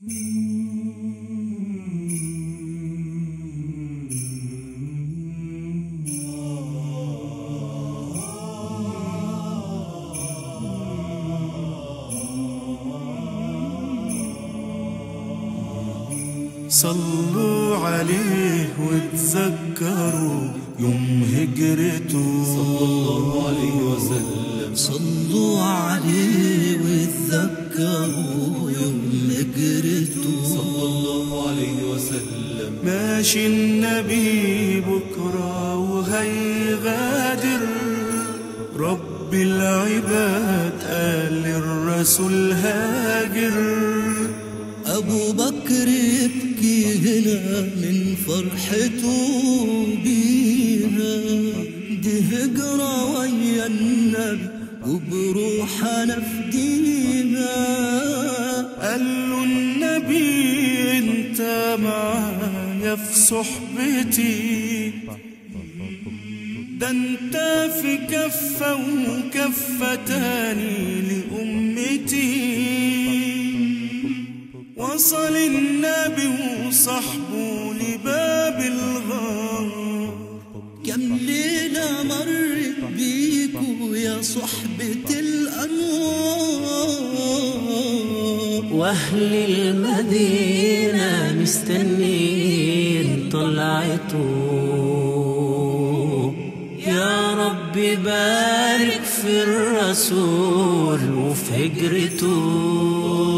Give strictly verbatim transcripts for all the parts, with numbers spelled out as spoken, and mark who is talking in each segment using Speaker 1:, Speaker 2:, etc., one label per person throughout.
Speaker 1: صلوا عليه وتذكروا يوم هجرته صلى الله عليه وسلم.
Speaker 2: صلوا عليه وتذكروا يوم هجرته
Speaker 1: صلى الله عليه وسلم. ماشي النبي بكرة وهيغادر، رب العباد قال للرسول هاجر.
Speaker 2: أبو بكر يبكي هنا من فرحته بينا، دي هجرة ويا النبي وبروح نفدينا.
Speaker 1: قال له النبي انت معايا في صحبتي، ده انت في كفة وكفة تاني لأمتي. وصل النبي وصحبه لباب الغار،
Speaker 2: كم ليلة مرت بيكو يا صحبة الأنوار،
Speaker 3: وأهل المدينة مستنين طلعته. يا رب بارك في الرسول وفي هجرته.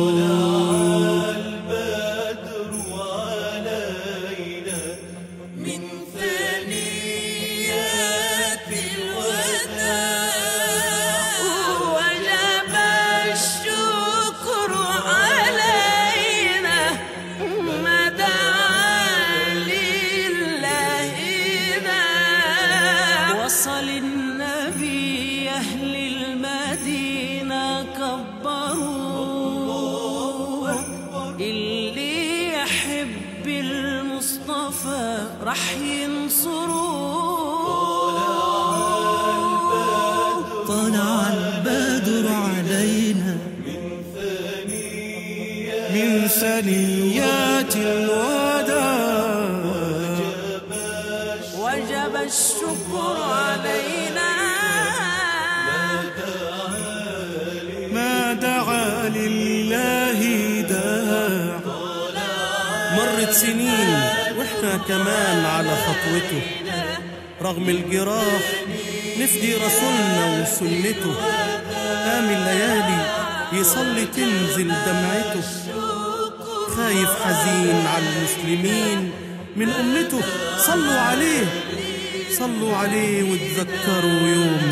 Speaker 3: وصل النبي أهل المدينة كبروا، اللي يحب المصطفى رح ينصروه.
Speaker 2: طلع البدر علينا
Speaker 1: من ثنيات الوداع،
Speaker 3: وجب الشكر علينا.
Speaker 1: ما دعا لله داع.
Speaker 4: مرت سنين واحنا كمان على خطوته، رغم الجراح نفدي رسولنا وسنته. قام الليالي يصلي تنزل دمعته، خايف حزين على المسلمين من أمته. صلوا عليه صلوا عليه وتذكروا يوم